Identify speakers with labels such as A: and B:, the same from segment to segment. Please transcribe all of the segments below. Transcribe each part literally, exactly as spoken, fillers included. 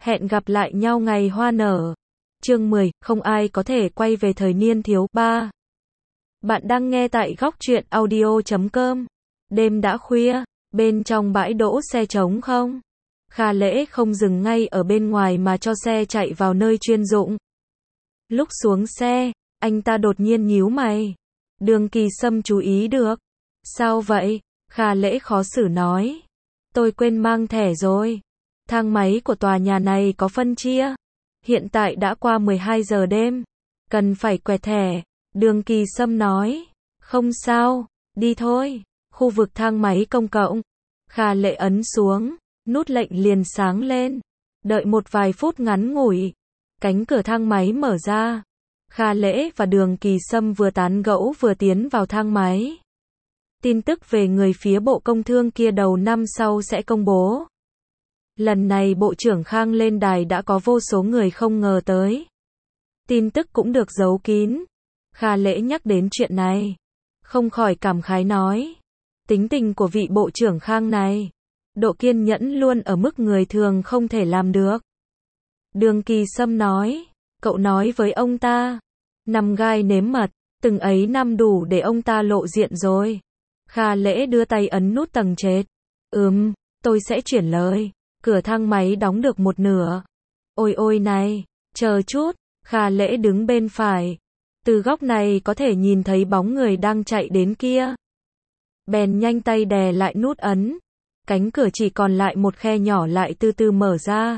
A: Hẹn gặp lại nhau ngày hoa nở. Chương mười, không ai có thể quay về thời niên thiếu. ba. Bạn đang nghe tại góc truyện audio chấm com. Đêm đã khuya, bên trong bãi đỗ xe trống không? Kha Lễ không dừng ngay ở bên ngoài mà cho xe chạy vào nơi chuyên dụng. Lúc xuống xe, anh ta đột nhiên nhíu mày. Đường Kỳ Sâm chú ý được. Sao vậy? Kha Lễ khó xử nói. Tôi quên mang thẻ rồi. Thang máy của tòa nhà này có phân chia. Hiện tại đã qua mười hai giờ đêm. Cần phải quẹt thẻ. Đường Kỳ Sâm nói. Không sao, đi thôi. Khu vực thang máy công cộng. Kha Lễ ấn xuống. Nút lệnh liền sáng lên. Đợi một vài phút ngắn ngủi. Cánh cửa thang máy mở ra. Kha Lễ và Đường Kỳ Sâm vừa tán gẫu vừa tiến vào thang máy. Tin tức về người phía Bộ Công Thương kia đầu năm sau sẽ công bố. Lần này Bộ trưởng Khang lên đài đã có vô số người không ngờ tới. Tin tức cũng được giấu kín. Kha Lễ nhắc đến chuyện này. Không khỏi cảm khái nói. Tính tình của vị Bộ trưởng Khang này. Độ kiên nhẫn luôn ở mức người thường không thể làm được. Đường Kỳ Sâm nói. Cậu nói với ông ta. Nằm gai nếm mật. Từng ấy năm đủ để ông ta lộ diện rồi. Kha Lễ đưa tay ấn nút tầng trệt. Ừm, tôi sẽ chuyển lời. Cửa thang máy đóng được một nửa. Ôi ôi này, chờ chút. Kha Lễ đứng bên phải. Từ góc này có thể nhìn thấy bóng người đang chạy đến kia. Bèn nhanh tay đè lại nút ấn. Cánh cửa chỉ còn lại một khe nhỏ lại từ từ mở ra.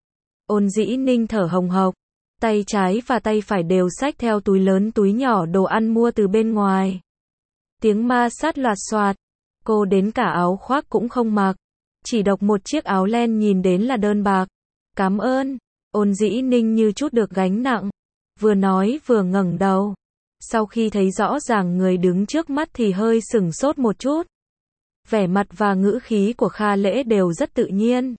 A: Ôn Dĩ Ninh thở hồng hộc. Tay trái và tay phải đều xách theo túi lớn túi nhỏ đồ ăn mua từ bên ngoài. Tiếng ma sát loạt xoạt. Cô đến cả áo khoác cũng không mặc. Chỉ độc một chiếc áo len nhìn đến là đơn bạc. Cảm ơn. Ôn Dĩ Ninh như chút được gánh nặng. Vừa nói vừa ngẩng đầu. Sau khi thấy rõ ràng người đứng trước mắt thì hơi sửng sốt một chút. Vẻ mặt và ngữ khí của Kha Lễ đều rất tự nhiên.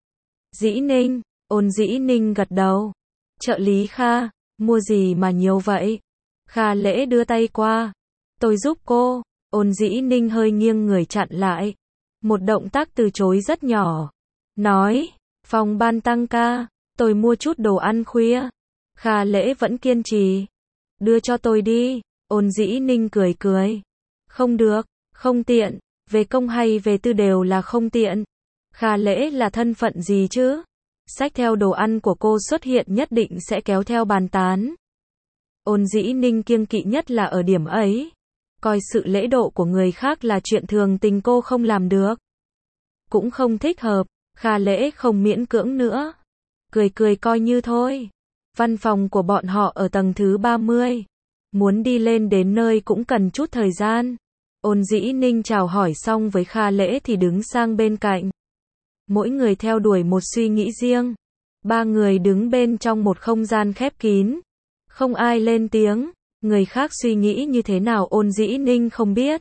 A: Dĩ Ninh. Ôn Dĩ Ninh gật đầu. Trợ lý Kha, mua gì mà nhiều vậy? Kha Lễ đưa tay qua. Tôi giúp cô. Ôn Dĩ Ninh hơi nghiêng người chặn lại. Một động tác từ chối rất nhỏ. Nói, phòng ban tăng ca, tôi mua chút đồ ăn khuya. Kha Lễ vẫn kiên trì. Đưa cho tôi đi. Ôn Dĩ Ninh cười cười. Không được, không tiện. Về công hay về tư đều là không tiện. Kha Lễ là thân phận gì chứ? Xách theo đồ ăn của cô xuất hiện nhất định sẽ kéo theo bàn tán. Ôn Dĩ Ninh kiêng kỵ nhất là ở điểm ấy. Coi sự lễ độ của người khác là chuyện thường tình cô không làm được. Cũng không thích hợp. Kha Lễ không miễn cưỡng nữa. Cười cười coi như thôi. Văn phòng của bọn họ ở tầng thứ ba mươi. Muốn đi lên đến nơi cũng cần chút thời gian. Ôn Dĩ Ninh chào hỏi xong với Kha Lễ thì đứng sang bên cạnh. Mỗi người theo đuổi một suy nghĩ riêng. Ba người đứng bên trong một không gian khép kín. Không ai lên tiếng. Người khác suy nghĩ như thế nào Ôn Dĩ Ninh không biết.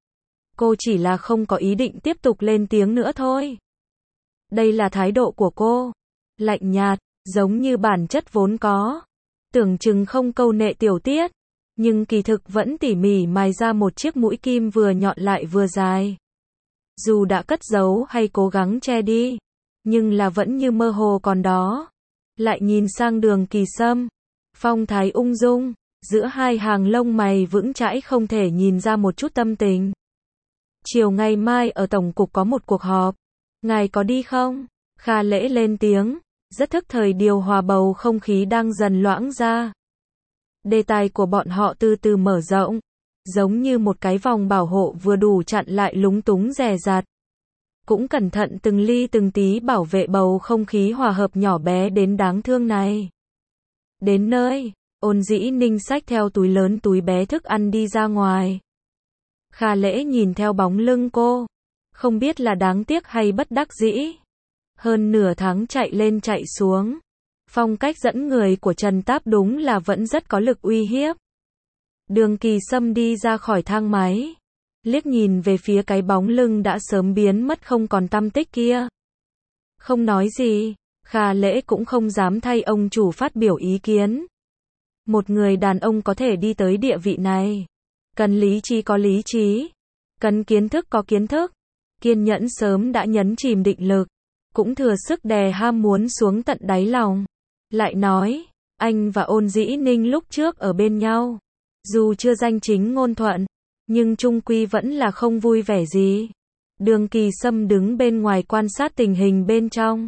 A: Cô chỉ là không có ý định tiếp tục lên tiếng nữa thôi. Đây là thái độ của cô. Lạnh nhạt, giống như bản chất vốn có. Tưởng chừng không câu nệ tiểu tiết. Nhưng kỳ thực vẫn tỉ mỉ mài ra một chiếc mũi kim vừa nhọn lại vừa dài. Dù đã cất giấu hay cố gắng che đi. Nhưng là vẫn như mơ hồ còn đó. Lại nhìn sang Đường Kỳ Sâm. Phong thái ung dung. Giữa hai hàng lông mày vững chãi không thể nhìn ra một chút tâm tình. Chiều ngày mai ở Tổng cục có một cuộc họp. Ngài có đi không? Kha Lễ lên tiếng. Rất thức thời điều hòa bầu không khí đang dần loãng ra. Đề tài của bọn họ từ từ mở rộng. Giống như một cái vòng bảo hộ vừa đủ chặn lại lúng túng dè dặt. Cũng cẩn thận từng ly từng tí bảo vệ bầu không khí hòa hợp nhỏ bé đến đáng thương này. Đến nơi. Ôn Dĩ Ninh xách theo túi lớn túi bé thức ăn đi ra ngoài. Kha Lễ nhìn theo bóng lưng cô. Không biết là đáng tiếc hay bất đắc dĩ. Hơn nửa tháng chạy lên chạy xuống. Phong cách dẫn người của Trần Táp đúng là vẫn rất có lực uy hiếp. Đường Kỳ Sâm đi ra khỏi thang máy. Liếc nhìn về phía cái bóng lưng đã sớm biến mất không còn tăm tích kia. Không nói gì. Kha Lễ cũng không dám thay ông chủ phát biểu ý kiến. Một người đàn ông có thể đi tới địa vị này. Cần lý trí có lý trí. Cần kiến thức có kiến thức. Kiên nhẫn sớm đã nhấn chìm định lực. cũng thừa sức đè ham muốn xuống tận đáy lòng. Lại nói, anh và Ôn Dĩ Ninh lúc trước ở bên nhau, dù chưa danh chính ngôn thuận, nhưng chung quy vẫn là không vui vẻ gì. Đường Kỳ Sâm đứng bên ngoài quan sát tình hình bên trong.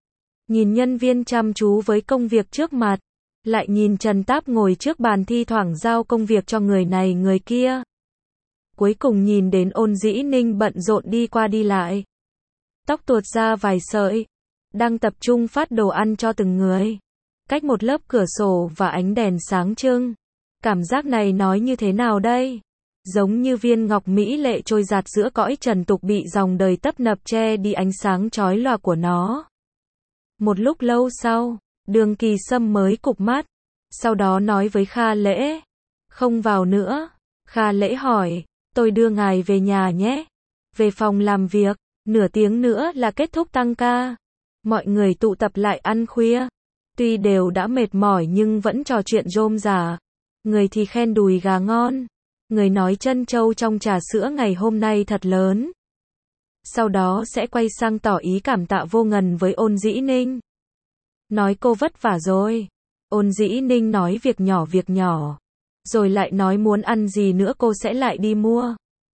A: Nhìn nhân viên chăm chú với công việc trước mặt, lại nhìn Trần Táp ngồi trước bàn thi thoảng giao công việc cho người này người kia. Cuối cùng nhìn đến Ôn Dĩ Ninh bận rộn đi qua đi lại. Tóc tuột ra vài sợi, đang tập trung phát đồ ăn cho từng người. Cách một lớp cửa sổ và ánh đèn sáng trưng. Cảm giác này nói như thế nào đây? Giống như viên ngọc mỹ lệ trôi giạt giữa cõi trần tục bị dòng đời tấp nập che đi ánh sáng chói lòa của nó. Một lúc lâu sau, Đường Kỳ Sâm mới cụp mắt, sau đó nói với Kha Lễ, không vào nữa. Kha Lễ hỏi, tôi đưa ngài về nhà nhé. Về phòng làm việc, nửa tiếng nữa là kết thúc tăng ca. Mọi người tụ tập lại ăn khuya. Tuy đều đã mệt mỏi nhưng vẫn trò chuyện rôm rả. Người thì khen đùi gà ngon, người nói chân trâu trong trà sữa ngày hôm nay thật lớn. Sau đó sẽ quay sang tỏ ý cảm tạ vô ngần với Ôn Dĩ Ninh. Nói cô vất vả rồi. Ôn Dĩ Ninh nói việc nhỏ việc nhỏ. Rồi lại nói muốn ăn gì nữa cô sẽ lại đi mua.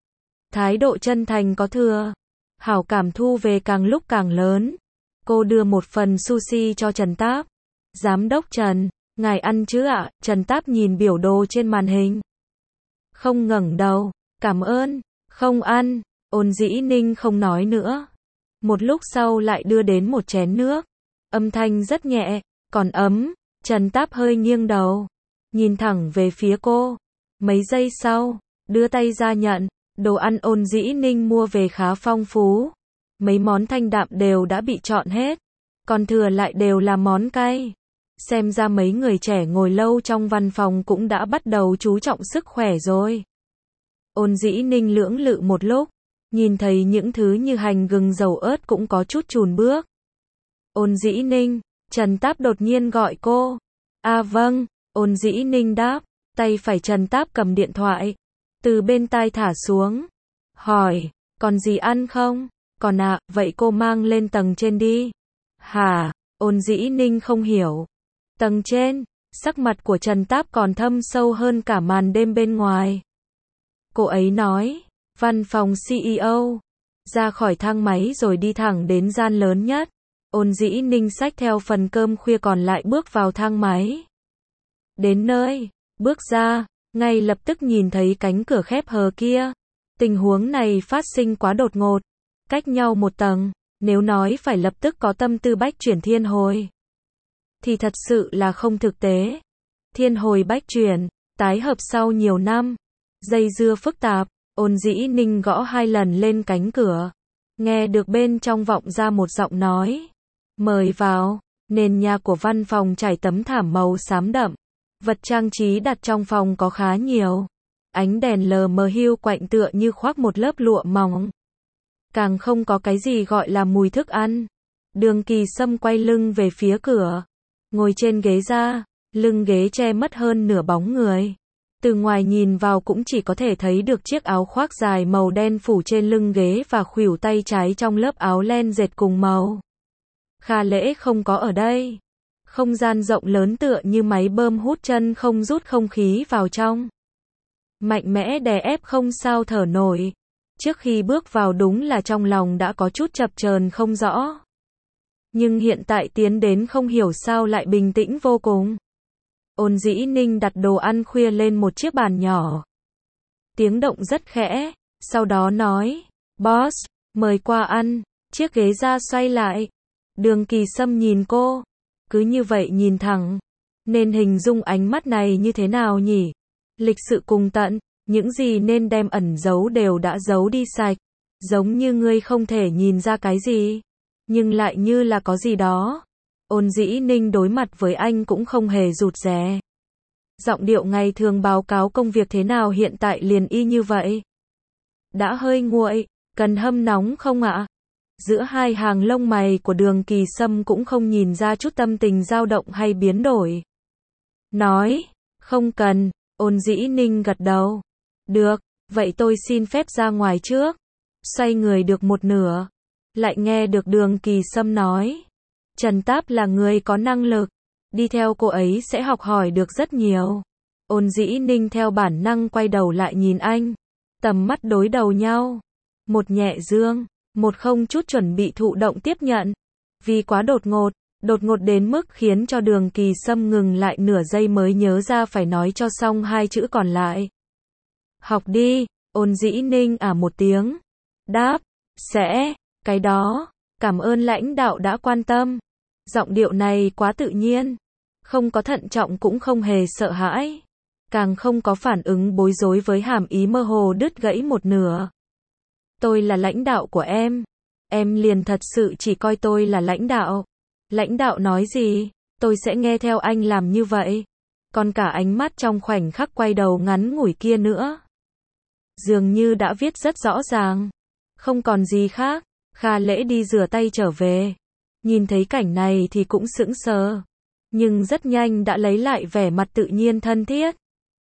A: Thái độ chân thành có thừa. Hảo cảm thu về càng lúc càng lớn. Cô đưa một phần sushi cho Trần Táp. Giám đốc Trần, ngài ăn chứ ạ? Trần Táp nhìn biểu đồ trên màn hình. Không ngẩng đầu. Cảm ơn. Không ăn. Ôn Dĩ Ninh không nói nữa. Một lúc sau lại đưa đến một chén nước. Âm thanh rất nhẹ, còn ấm. Trần Táp hơi nghiêng đầu, nhìn thẳng về phía cô. Mấy giây sau, đưa tay ra nhận. Đồ ăn Ôn Dĩ Ninh mua về khá phong phú. Mấy món thanh đạm đều đã bị chọn hết, còn thừa lại đều là món cay. Xem ra mấy người trẻ ngồi lâu trong văn phòng cũng đã bắt đầu chú trọng sức khỏe rồi. Ôn Dĩ Ninh lưỡng lự một lúc, nhìn thấy những thứ như hành gừng dầu ớt cũng có chút chùn bước. Ôn Dĩ Ninh, Trần Táp đột nhiên gọi cô. À vâng, Ôn Dĩ Ninh đáp, tay phải Trần Táp cầm điện thoại, từ bên tai thả xuống. Hỏi, còn gì ăn không? Còn ạ, à, vậy cô mang lên tầng trên đi. Hả? Ôn Dĩ Ninh không hiểu. Tầng trên, sắc mặt của Trần Táp còn thâm sâu hơn cả màn đêm bên ngoài. Cô ấy nói, văn phòng xê e ô, ra khỏi thang máy rồi đi thẳng đến gian lớn nhất. Ôn Dĩ Ninh xách theo phần cơm khuya còn lại bước vào thang máy. Đến nơi, bước ra, ngay lập tức nhìn thấy cánh cửa khép hờ kia. Tình huống này phát sinh quá đột ngột. Cách nhau một tầng, nếu nói phải lập tức có tâm tư bách chuyển thiên hồi, thì thật sự là không thực tế. Thiên hồi bách chuyển, tái hợp sau nhiều năm. Dây dưa phức tạp, Ôn Dĩ Ninh gõ hai lần lên cánh cửa. Nghe được bên trong vọng ra một giọng nói. Mời vào. Nền nhà của văn phòng trải tấm thảm màu xám đậm. Vật trang trí đặt trong phòng có khá nhiều. Ánh đèn lờ mờ hiu quạnh tựa như khoác một lớp lụa mỏng. Càng không có cái gì gọi là mùi thức ăn. Đường Kỳ Sâm quay lưng về phía cửa. Ngồi trên ghế ra, lưng ghế che mất hơn nửa bóng người. Từ ngoài nhìn vào cũng chỉ có thể thấy được chiếc áo khoác dài màu đen phủ trên lưng ghế và khuỷu tay trái trong lớp áo len dệt cùng màu. Kha Lễ không có ở đây. Không gian rộng lớn tựa như máy bơm hút chân không rút không khí vào trong. Mạnh mẽ đè ép không sao thở nổi. Trước khi bước vào đúng là trong lòng đã có chút chập chờn không rõ. Nhưng hiện tại tiến đến không hiểu sao lại bình tĩnh vô cùng. Ôn Dĩ Ninh đặt đồ ăn khuya lên một chiếc bàn nhỏ. Tiếng động rất khẽ, sau đó nói, boss, mời qua ăn. Chiếc ghế ra xoay lại. Đường Kỳ Sâm nhìn cô, cứ như vậy nhìn thẳng. Nên hình dung ánh mắt này như thế nào nhỉ? Lịch sự cùng tận, những gì nên đem ẩn giấu đều đã giấu đi sạch. Giống như ngươi không thể nhìn ra cái gì, nhưng lại như là có gì đó. Ôn Dĩ Ninh đối mặt với anh cũng không hề rụt rè. Giọng điệu ngày thường báo cáo công việc thế nào hiện tại liền y như vậy. Đã hơi nguội, cần hâm nóng không ạ? Giữa hai hàng lông mày của Đường Kỳ Sâm cũng không nhìn ra chút tâm tình dao động hay biến đổi. Nói, không cần. Ôn Dĩ Ninh gật đầu. Được, vậy tôi xin phép ra ngoài trước. Xoay người được một nửa, lại nghe được Đường Kỳ Sâm nói. Trần Táp là người có năng lực, đi theo cô ấy sẽ học hỏi được rất nhiều. Ôn Dĩ Ninh theo bản năng quay đầu lại nhìn anh, tầm mắt đối đầu nhau. Một nhẹ dương, một không chút chuẩn bị thụ động tiếp nhận. Vì quá đột ngột, đột ngột đến mức khiến cho Đường Kỳ Sâm ngừng lại nửa giây mới nhớ ra phải nói cho xong hai chữ còn lại. Học đi, Ôn Dĩ Ninh à một tiếng. Đáp, sẽ, cái đó, cảm ơn lãnh đạo đã quan tâm. Giọng điệu này quá tự nhiên, không có thận trọng cũng không hề sợ hãi, càng không có phản ứng bối rối với hàm ý mơ hồ đứt gãy một nửa. Tôi là lãnh đạo của em, em liền thật sự chỉ coi tôi là lãnh đạo. Lãnh đạo nói gì, tôi sẽ nghe theo anh làm như vậy. Còn cả ánh mắt trong khoảnh khắc quay đầu ngắn ngủi kia nữa, dường như đã viết rất rõ ràng. Không còn gì khác. Kha Lễ đi rửa tay trở về, nhìn thấy cảnh này thì cũng sững sờ, nhưng rất nhanh đã lấy lại vẻ mặt tự nhiên thân thiết.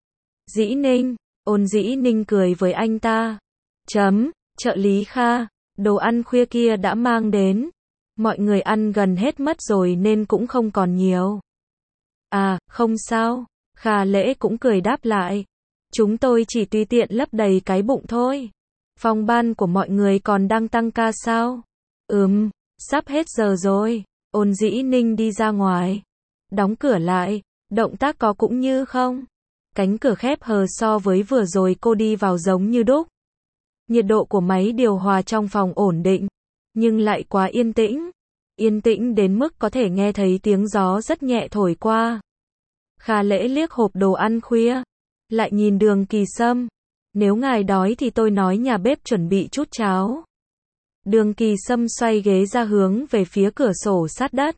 A: Dĩ Ninh, Ôn Dĩ Ninh cười với anh ta. Chấm, trợ lý Kha, đồ ăn khuya kia đã mang đến. Mọi người ăn gần hết mất rồi nên cũng không còn nhiều. À, không sao. Kha Lễ cũng cười đáp lại. Chúng tôi chỉ tùy tiện lấp đầy cái bụng thôi. Phòng ban của mọi người còn đang tăng ca sao? Ừm, sắp hết giờ rồi. Ôn Dĩ Ninh đi ra ngoài, đóng cửa lại, động tác có cũng như không. Cánh cửa khép hờ so với vừa rồi cô đi vào giống như đúc. Nhiệt độ của máy điều hòa trong phòng ổn định, nhưng lại quá yên tĩnh. Yên tĩnh đến mức có thể nghe thấy tiếng gió rất nhẹ thổi qua. Kha Lễ liếc hộp đồ ăn khuya, lại nhìn Đường Kỳ Sâm. Nếu ngài đói thì tôi nói nhà bếp chuẩn bị chút cháo. Đường Kỳ Sâm xoay ghế ra hướng về phía cửa sổ sát đất.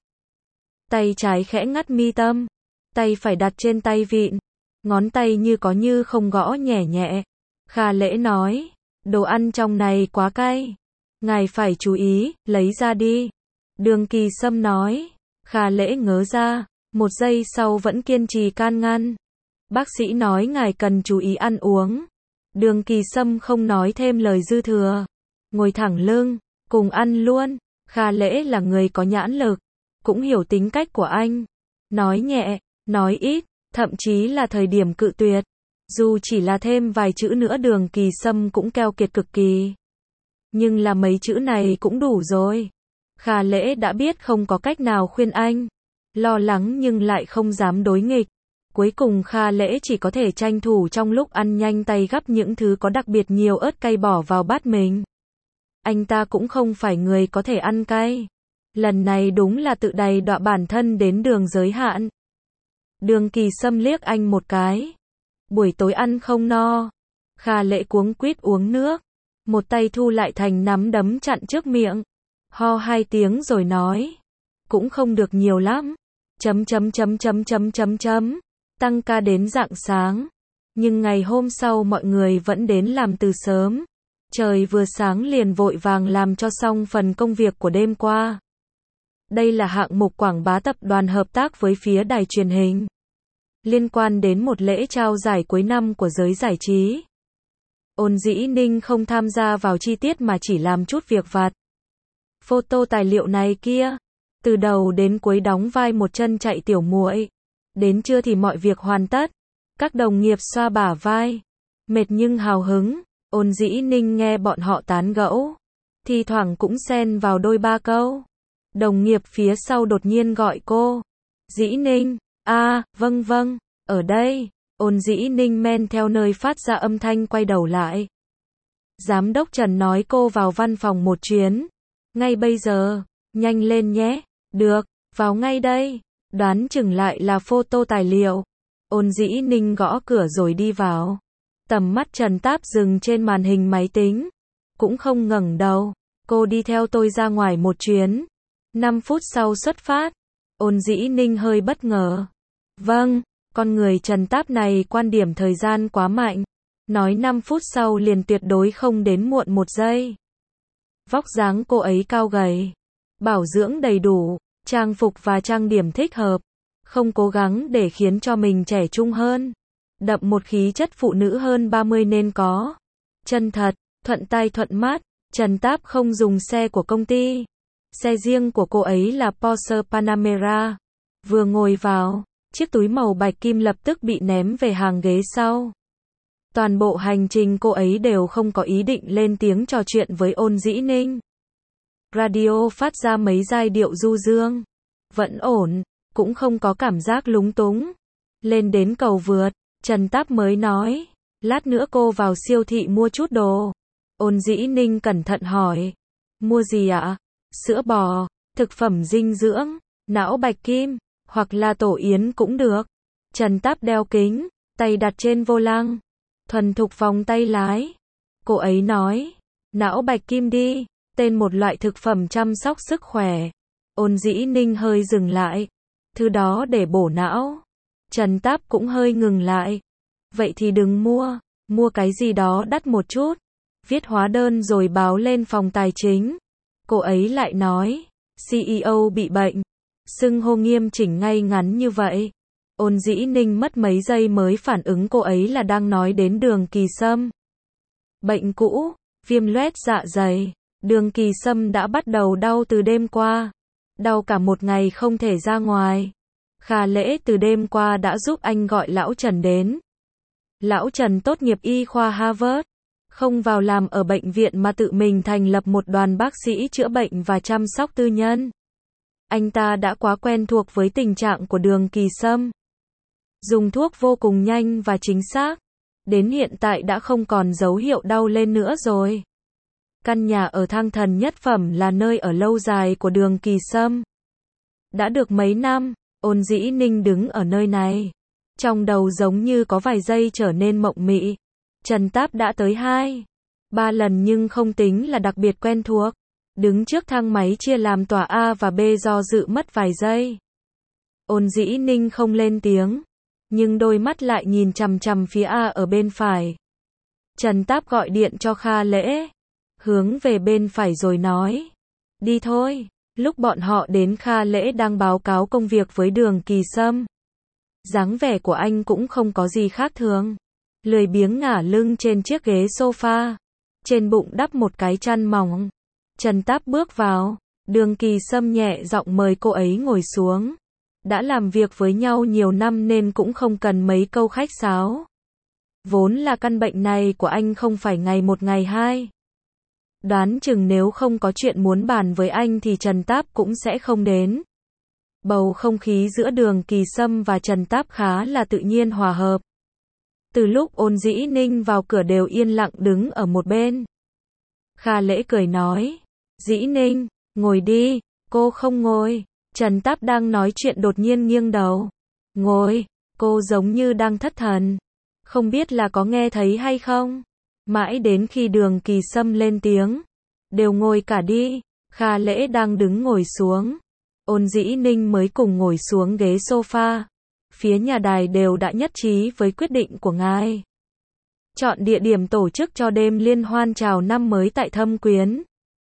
A: Tay trái khẽ ngắt mi tâm, tay phải đặt trên tay vịn, ngón tay như có như không gõ nhẹ nhẹ. Kha Lễ nói, đồ ăn trong này quá cay, ngài phải chú ý, lấy ra đi. Đường Kỳ Sâm nói. Kha Lễ ngớ ra, một giây sau vẫn kiên trì can ngăn. Bác sĩ nói ngài cần chú ý ăn uống. Đường Kỳ Sâm không nói thêm lời dư thừa, ngồi thẳng lưng, cùng ăn luôn. Kha Lễ là người có nhãn lực, cũng hiểu tính cách của anh. Nói nhẹ, nói ít, thậm chí là thời điểm cự tuyệt. Dù chỉ là thêm vài chữ nữa Đường Kỳ Sâm cũng keo kiệt cực kỳ. Nhưng là mấy chữ này cũng đủ rồi. Kha Lễ đã biết không có cách nào khuyên anh. Lo lắng nhưng lại không dám đối nghịch. Cuối cùng Kha Lễ chỉ có thể tranh thủ trong lúc ăn nhanh tay gắp những thứ có đặc biệt nhiều ớt cay bỏ vào bát mình. Anh ta cũng không phải người có thể ăn cay. Lần này đúng là tự đày đọa bản thân đến đường giới hạn. Đường Kỳ Sâm liếc anh một cái. Buổi tối ăn không no. Kha Lễ cuống quýt uống nước, một tay thu lại thành nắm đấm chặn trước miệng. Ho hai tiếng rồi nói. Cũng không được nhiều lắm. Chấm chấm chấm chấm chấm chấm chấm. Tăng ca đến rạng sáng. Nhưng ngày hôm sau mọi người vẫn đến làm từ sớm. Trời vừa sáng liền vội vàng làm cho xong phần công việc của đêm qua. Đây là hạng mục quảng bá tập đoàn hợp tác với phía đài truyền hình, liên quan đến một lễ trao giải cuối năm của giới giải trí. Ôn Dĩ Ninh không tham gia vào chi tiết mà chỉ làm chút việc vặt. Photo tài liệu này kia, từ đầu đến cuối đóng vai một chân chạy tiểu muội. Đến trưa thì mọi việc hoàn tất. Các đồng nghiệp xoa bả vai, mệt nhưng hào hứng. Ôn Dĩ Ninh nghe bọn họ tán gẫu, thi thoảng cũng xen vào đôi ba câu. Đồng nghiệp phía sau đột nhiên gọi cô. Dĩ Ninh, a, à, vâng vâng, ở đây. Ôn Dĩ Ninh men theo nơi phát ra âm thanh quay đầu lại. Giám đốc Trần nói cô vào văn phòng một chuyến. Ngay bây giờ, nhanh lên nhé. Được, vào ngay đây. Đoán chừng lại là photo tài liệu. Ôn Dĩ Ninh gõ cửa rồi đi vào. Tầm mắt Trần Táp dừng trên màn hình máy tính. Cũng không ngẩng đầu. Cô đi theo tôi ra ngoài một chuyến. năm phút sau xuất phát. Ôn Dĩ Ninh hơi bất ngờ. Vâng, con người Trần Táp này quan điểm thời gian quá mạnh. Nói năm phút sau liền tuyệt đối không đến muộn một giây. Vóc dáng cô ấy cao gầy, bảo dưỡng đầy đủ, trang phục và trang điểm thích hợp, không cố gắng để khiến cho mình trẻ trung hơn, đậm một khí chất phụ nữ hơn ba mươi nên có. Chân thật, thuận tai thuận mắt, Trần Táp không dùng xe của công ty. Xe riêng của cô ấy là Porsche Panamera. Vừa ngồi vào, chiếc túi màu bạch kim lập tức bị ném về hàng ghế sau. Toàn bộ hành trình cô ấy đều không có ý định lên tiếng trò chuyện với Ôn Dĩ Ninh. Radio phát ra mấy giai điệu du dương. Vẫn ổn, cũng không có cảm giác lúng túng. Lên đến cầu vượt, Trần Táp mới nói, lát nữa cô vào siêu thị mua chút đồ. Ôn Dĩ Ninh cẩn thận hỏi, mua gì ạ? Sữa bò, thực phẩm dinh dưỡng, não bạch kim, hoặc là tổ yến cũng được. Trần Táp đeo kính, tay đặt trên vô lăng, thuần thục vòng tay lái. Cô ấy nói, não bạch kim đi, tên một loại thực phẩm chăm sóc sức khỏe. Ôn Dĩ Ninh hơi dừng lại, thứ đó để bổ não. Trần Táp cũng hơi ngừng lại. Vậy thì đừng mua, mua cái gì đó đắt một chút. Viết hóa đơn rồi báo lên phòng tài chính. Cô ấy lại nói, xê e ô bị bệnh. Xưng hô nghiêm chỉnh ngay ngắn như vậy. Ôn Dĩ Ninh mất mấy giây mới phản ứng cô ấy là đang nói đến Đường Kỳ Sâm. Bệnh cũ, viêm loét dạ dày. Đường Kỳ Sâm đã bắt đầu đau từ đêm qua. Đau cả một ngày không thể ra ngoài. Kha Lễ từ đêm qua đã giúp anh gọi lão Trần đến. Lão Trần tốt nghiệp y khoa Harvard. Không vào làm ở bệnh viện mà tự mình thành lập một đoàn bác sĩ chữa bệnh và chăm sóc tư nhân. Anh ta đã quá quen thuộc với tình trạng của Đường Kỳ Sâm. Dùng thuốc vô cùng nhanh và chính xác. Đến hiện tại đã không còn dấu hiệu đau lên nữa rồi. Căn nhà ở Thang Thần Nhất Phẩm là nơi ở lâu dài của Đường Kỳ Sâm. Đã được mấy năm, Ôn Dĩ Ninh đứng ở nơi này. Trong đầu giống như có vài giây trở nên mộng mị. Trần Táp đã tới hai, ba lần nhưng không tính là đặc biệt quen thuộc. Đứng trước thang máy chia làm tòa A và B do dự mất vài giây. Ôn Dĩ Ninh không lên tiếng, nhưng đôi mắt lại nhìn chằm chằm phía A ở bên phải. Trần Táp gọi điện cho Kha Lễ, hướng về bên phải rồi nói, đi thôi. Lúc bọn họ đến, Kha Lễ đang báo cáo công việc với Đường Kỳ Sâm. Dáng vẻ của anh cũng không có gì khác thường. Lười biếng ngả lưng trên chiếc ghế sofa. Trên bụng đắp một cái chăn mỏng. Trần Táp bước vào. Đường Kỳ Sâm nhẹ giọng mời cô ấy ngồi xuống. Đã làm việc với nhau nhiều năm nên cũng không cần mấy câu khách sáo. Vốn là căn bệnh này của anh không phải ngày một ngày hai. Đoán chừng nếu không có chuyện muốn bàn với anh thì Trần Táp cũng sẽ không đến. Bầu không khí giữa Đường Kỳ Sâm và Trần Táp khá là tự nhiên hòa hợp. Từ lúc Ôn Dĩ Ninh vào cửa đều yên lặng đứng ở một bên. Kha Lễ cười nói, Dĩ Ninh, ngồi đi. Cô không ngồi. Trần Táp đang nói chuyện đột nhiên nghiêng đầu. Ngồi. Cô giống như đang thất thần. Không biết là có nghe thấy hay không? Mãi đến khi Đường Kỳ Sâm lên tiếng. Đều ngồi cả đi. Kha Lễ đang đứng ngồi xuống. Ôn Dĩ Ninh mới cùng ngồi xuống ghế sofa. Phía nhà đài đều đã nhất trí với quyết định của ngài. Chọn địa điểm tổ chức cho đêm liên hoan chào năm mới tại Thâm Quyến.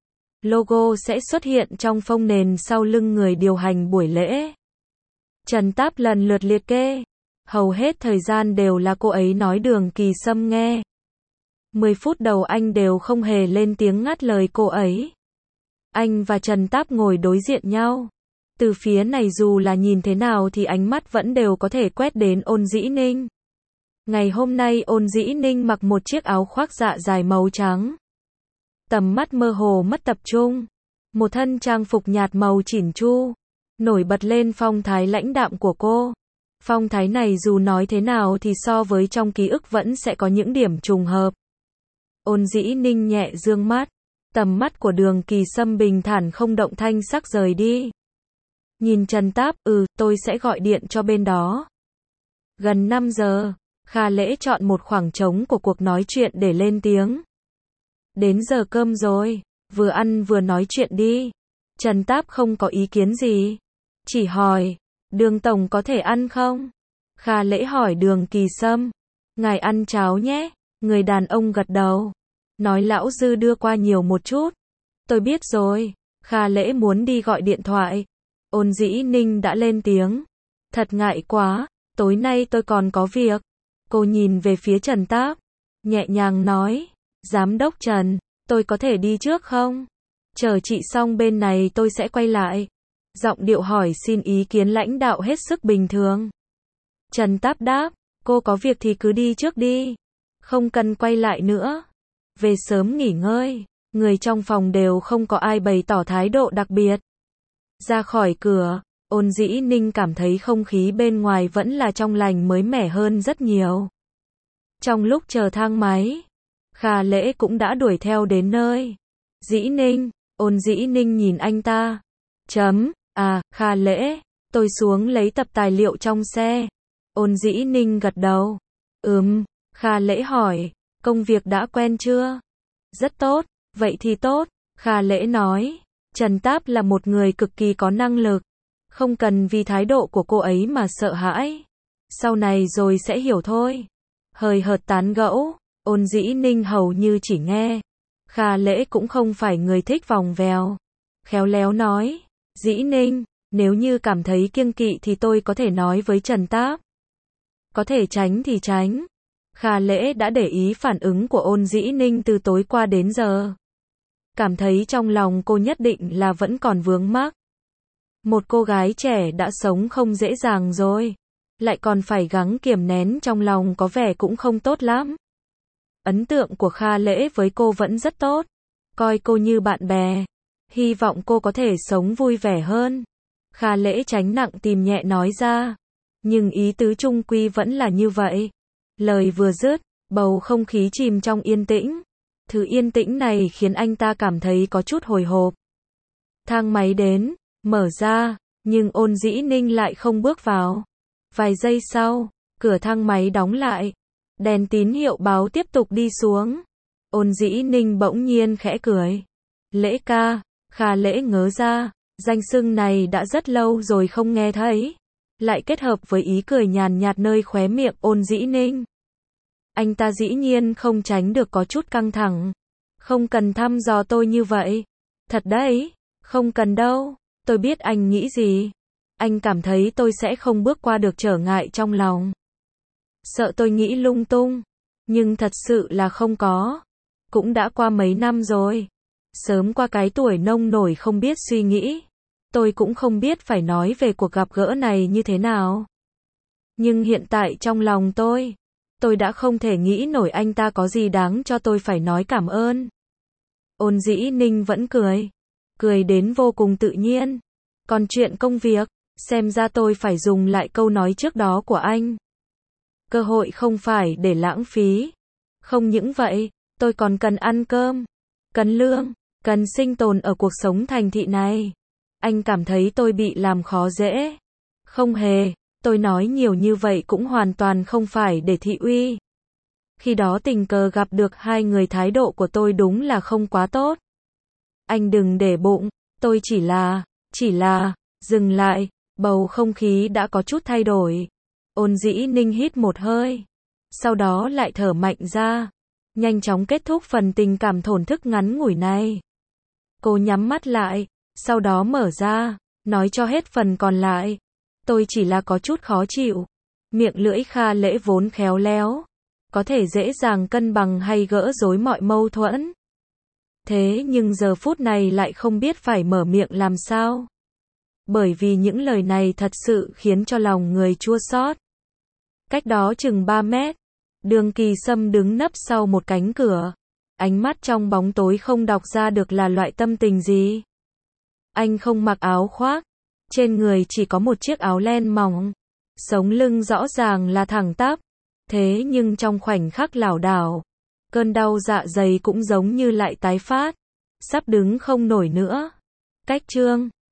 A: Logo sẽ xuất hiện trong phông nền sau lưng người điều hành buổi lễ. Trần Táp lần lượt liệt kê. Hầu hết thời gian đều là cô ấy nói Đường Kỳ Sâm nghe. mười phút đầu anh đều không hề lên tiếng ngắt lời cô ấy. Anh và Trần Táp ngồi đối diện nhau. Từ phía này dù là nhìn thế nào thì ánh mắt vẫn đều có thể quét đến Ôn Dĩ Ninh. Ngày hôm nay Ôn Dĩ Ninh mặc một chiếc áo khoác dạ dài màu trắng. Tầm mắt mơ hồ mất tập trung. Một thân trang phục nhạt màu chỉn chu. Nổi bật lên phong thái lãnh đạm của cô. Phong thái này dù nói thế nào thì so với trong ký ức vẫn sẽ có những điểm trùng hợp. Ôn Dĩ Ninh nhẹ dương mắt. Tầm mắt của Đường Kỳ Sâm bình thản không động thanh sắc rời đi. Nhìn Trần Táp, ừ, tôi sẽ gọi điện cho bên đó. Gần năm giờ, Kha Lễ chọn một khoảng trống của cuộc nói chuyện để lên tiếng. Đến giờ cơm rồi, vừa ăn vừa nói chuyện đi. Trần Táp không có ý kiến gì. Chỉ hỏi, Đường Tổng có thể ăn không? Kha Lễ hỏi Đường Kỳ Sâm. Ngài ăn cháo nhé. Người đàn ông gật đầu. Nói lão Dư đưa qua nhiều một chút. Tôi biết rồi. Kha Lễ muốn đi gọi điện thoại. Ôn Dĩ Ninh đã lên tiếng. Thật ngại quá, tối nay tôi còn có việc. Cô nhìn về phía Trần Táp. Nhẹ nhàng nói. Giám đốc Trần, tôi có thể đi trước không? Chờ chị xong bên này tôi sẽ quay lại. Giọng điệu hỏi xin ý kiến lãnh đạo hết sức bình thường. Trần Táp đáp, cô có việc thì cứ đi trước đi. Không cần quay lại nữa. Về sớm nghỉ ngơi. Người trong phòng đều không có ai bày tỏ thái độ đặc biệt. Ra khỏi cửa, Ôn Dĩ Ninh cảm thấy không khí bên ngoài vẫn là trong lành mới mẻ hơn rất nhiều. Trong lúc chờ thang máy, Kha Lễ cũng đã đuổi theo đến nơi. Dĩ Ninh, Ôn Dĩ Ninh nhìn anh ta. Chấm, à, Kha Lễ, tôi xuống lấy tập tài liệu trong xe. Ôn Dĩ Ninh gật đầu. Ừm, Kha Lễ hỏi, công việc đã quen chưa? Rất tốt, vậy thì tốt, Kha Lễ nói. Trần Táp là một người cực kỳ có năng lực. Không cần vì thái độ của cô ấy mà sợ hãi. Sau này rồi sẽ hiểu thôi. Hời hợt tán gẫu, Ôn Dĩ Ninh hầu như chỉ nghe. Kha Lễ cũng không phải người thích vòng vèo. Khéo léo nói, Dĩ Ninh, nếu như cảm thấy kiêng kỵ thì tôi có thể nói với Trần Táp. Có thể tránh thì tránh. Kha Lễ đã để ý phản ứng của Ôn Dĩ Ninh từ tối qua đến giờ. Cảm thấy trong lòng cô nhất định là vẫn còn vướng mắc. Một cô gái trẻ đã sống không dễ dàng rồi. Lại còn phải gắng kiềm nén trong lòng có vẻ cũng không tốt lắm. Ấn tượng của Kha Lễ với cô vẫn rất tốt. Coi cô như bạn bè. Hy vọng cô có thể sống vui vẻ hơn. Kha Lễ tránh nặng tìm nhẹ nói ra. Nhưng ý tứ chung quy vẫn là như vậy. Lời vừa dứt, bầu không khí chìm trong yên tĩnh. Thứ yên tĩnh này khiến anh ta cảm thấy có chút hồi hộp. Thang máy đến, mở ra, nhưng Ôn Dĩ Ninh lại không bước vào. Vài giây sau, cửa thang máy đóng lại. Đèn tín hiệu báo tiếp tục đi xuống. Ôn Dĩ Ninh bỗng nhiên khẽ cười. Lễ ca, Kha Lễ ngớ ra, danh xưng này đã rất lâu rồi không nghe thấy. Lại kết hợp với ý cười nhàn nhạt nơi khóe miệng Ôn Dĩ Ninh. Anh ta dĩ nhiên không tránh được có chút căng thẳng. Không cần thăm dò tôi như vậy. Thật đấy, không cần đâu, tôi biết anh nghĩ gì. Anh cảm thấy tôi sẽ không bước qua được trở ngại trong lòng. Sợ tôi nghĩ lung tung. Nhưng thật sự là không có. Cũng đã qua mấy năm rồi. Sớm qua cái tuổi nông nổi không biết suy nghĩ. Tôi cũng không biết phải nói về cuộc gặp gỡ này như thế nào. Nhưng hiện tại trong lòng tôi, tôi đã không thể nghĩ nổi anh ta có gì đáng cho tôi phải nói cảm ơn. Ôn Dĩ Ninh vẫn cười. Cười đến vô cùng tự nhiên. Còn chuyện công việc, xem ra tôi phải dùng lại câu nói trước đó của anh. Cơ hội không phải để lãng phí. Không những vậy, tôi còn cần ăn cơm, cần lương, cần sinh tồn ở cuộc sống thành thị này. Anh cảm thấy tôi bị làm khó dễ. Không hề, tôi nói nhiều như vậy cũng hoàn toàn không phải để thị uy. Khi đó tình cờ gặp được hai người thái độ của tôi đúng là không quá tốt. Anh đừng để bụng, tôi chỉ là, chỉ là, dừng lại, bầu không khí đã có chút thay đổi. Ôn Dĩ Ninh hít một hơi, sau đó lại thở mạnh ra, nhanh chóng kết thúc phần tình cảm thổn thức ngắn ngủi này. Cô nhắm mắt lại, sau đó mở ra, nói cho hết phần còn lại. Tôi chỉ là có chút khó chịu. Miệng lưỡi Kha Lễ vốn khéo léo, có thể dễ dàng cân bằng hay gỡ rối mọi mâu thuẫn. Thế nhưng giờ phút này lại không biết phải mở miệng làm sao. Bởi vì những lời này thật sự khiến cho lòng người chua xót. Cách đó chừng ba mét, Đường Kỳ Sâm đứng nấp sau một cánh cửa. Ánh mắt trong bóng tối không đọc ra được là loại tâm tình gì. Anh không mặc áo khoác, trên người chỉ có một chiếc áo len mỏng. Sống lưng rõ ràng là thẳng tắp. Thế nhưng trong khoảnh khắc lảo đảo, cơn đau dạ dày cũng giống như lại tái phát. Sắp đứng không nổi nữa. Cách chương